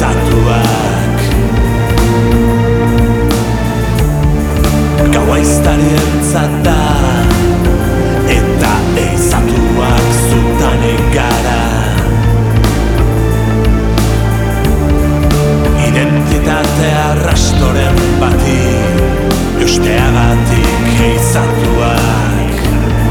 eizatuak. Gaua iztarientzat da, eta eizatuak zutanik gara. Identitatea rastoren bati, eusteagatik eizatuak.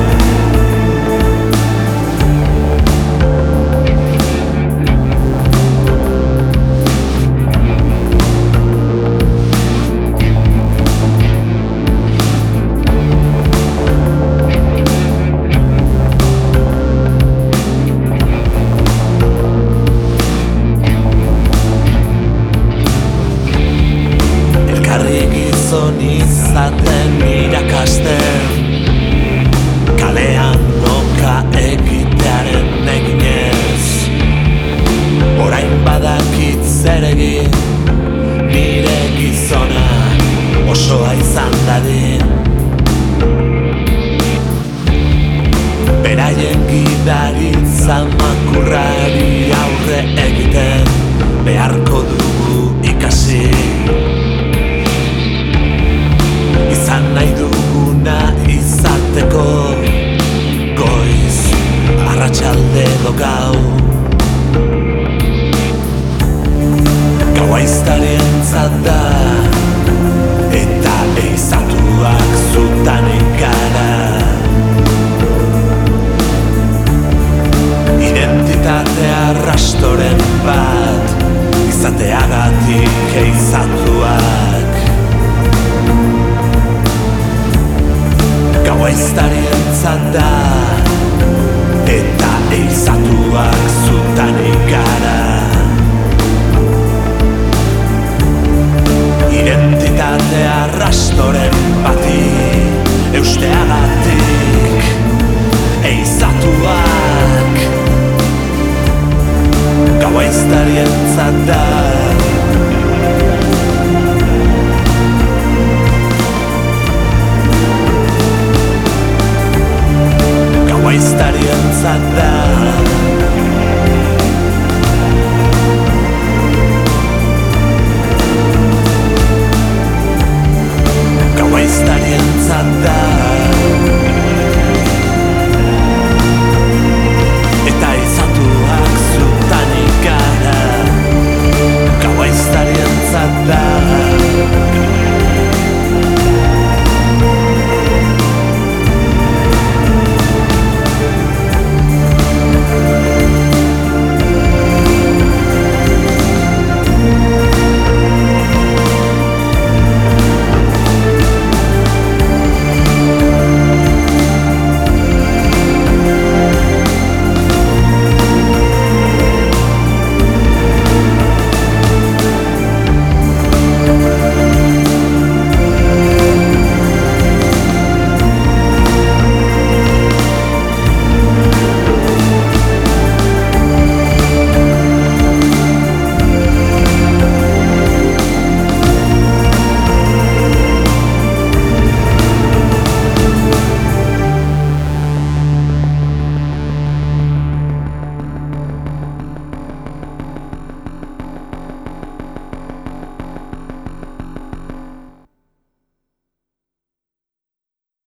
Gizon izaten irakasten, kalean noka egitearen eginez. Orain badakit zer egin, nire gizona osoa izan dadin. Beraien gidaritza makurrari aurre egiten beharko dugu ikasi. Izan nahi duguna izateko, goiz, arratsalde edo gau. Gaua iztarientzat da, eta eizatuak zutanik gara. Identitatea rastoren bat, izateagatik eizatuak. Gaua iztarientzat da, eta eizatuak zutanik gara. Identitatea rastoren bati, eusteagatik eizatuak. Gaua iztarientzat da, gaua iztarientzat da.